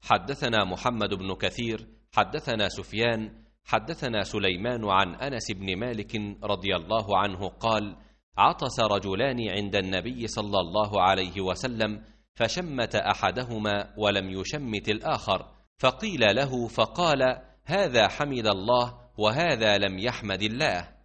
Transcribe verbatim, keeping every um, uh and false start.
حدثنا محمد بن كثير حدثنا سفيان حدثنا سليمان عن أنس بن مالك رضي الله عنه قال: عطس رجلان عند النبي صلى الله عليه وسلم، فشمت أحدهما ولم يشمت الآخر، فقيل له فقال: هذا حمد الله وهذا لم يحمد الله.